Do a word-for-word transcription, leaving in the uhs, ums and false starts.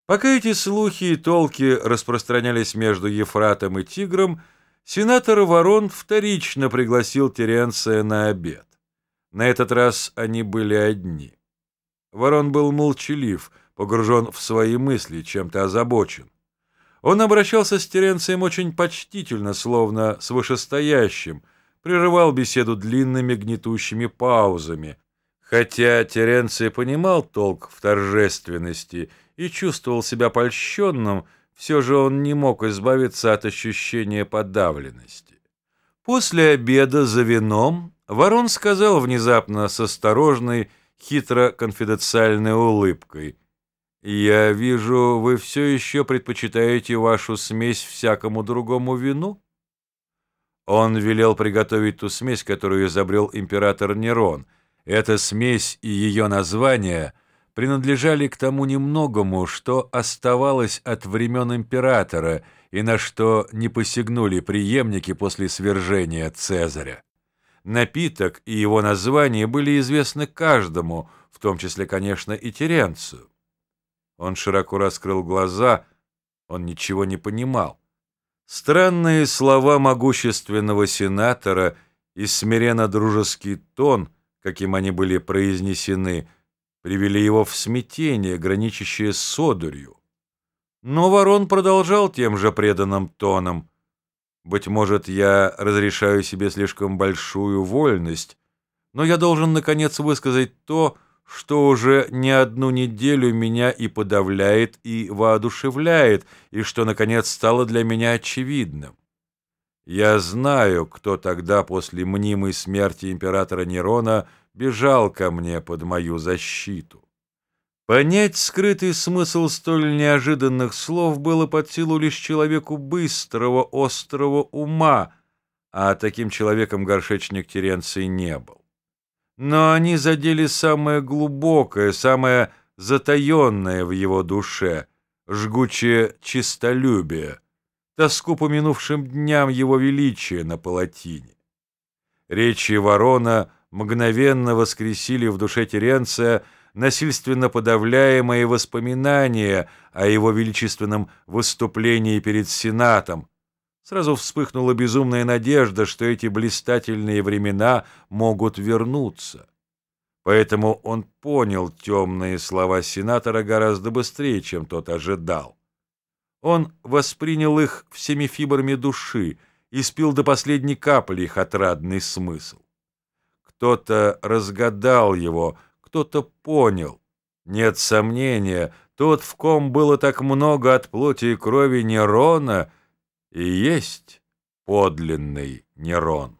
Пока эти слухи и толки распространялись между Ефратом и Тигром, сенатор Ворон вторично пригласил Теренция на обед. На этот раз они были одни. Ворон был молчалив, погружен в свои мысли, чем-то озабочен. Он обращался с Теренцием очень почтительно, словно с вышестоящим, прерывал беседу длинными гнетущими паузами, хотя Теренций понимал толк в торжественности и чувствовал себя польщенным, все же он не мог избавиться от ощущения подавленности. После обеда за вином Ворон сказал внезапно с осторожной, хитро-конфиденциальной улыбкой: «Я вижу, вы все еще предпочитаете вашу смесь всякому другому вину?» Он велел приготовить ту смесь, которую изобрел император Нерон. Эта смесь и ее название принадлежали к тому немногому, что оставалось от времен императора и на что не посягнули преемники после свержения Цезаря. Напиток и его название были известны каждому, в том числе, конечно, и Теренцию. Он широко раскрыл глаза, он ничего не понимал. Странные слова могущественного сенатора и смиренно-дружеский тон, каким они были произнесены, привели его в смятение, граничащее с одурью. Но Ворон продолжал тем же преданным тоном: «Быть может, я разрешаю себе слишком большую вольность, но я должен, наконец, высказать то, что уже не одну неделю меня и подавляет, и воодушевляет, и что, наконец, стало для меня очевидным. Я знаю, кто тогда после мнимой смерти императора Нерона бежал ко мне под мою защиту». Понять скрытый смысл столь неожиданных слов было под силу лишь человеку быстрого, острого ума, а таким человеком горшечник Теренций не был. Но они задели самое глубокое, самое затаенное в его душе, жгучее честолюбие, тоску по минувшим дням его величия на палатине. Речи Ворона мгновенно воскресили в душе Теренция насильственно подавляемые воспоминания о его величественном выступлении перед Сенатом. Сразу вспыхнула безумная надежда, что эти блистательные времена могут вернуться. Поэтому он понял темные слова сенатора гораздо быстрее, чем тот ожидал. Он воспринял их всеми фибрами души и спил до последней капли их отрадный смысл. Кто-то разгадал его, кто-то понял. Нет сомнения, тот, в ком было так много от плоти и крови Нерона, и есть подлинный Нерон.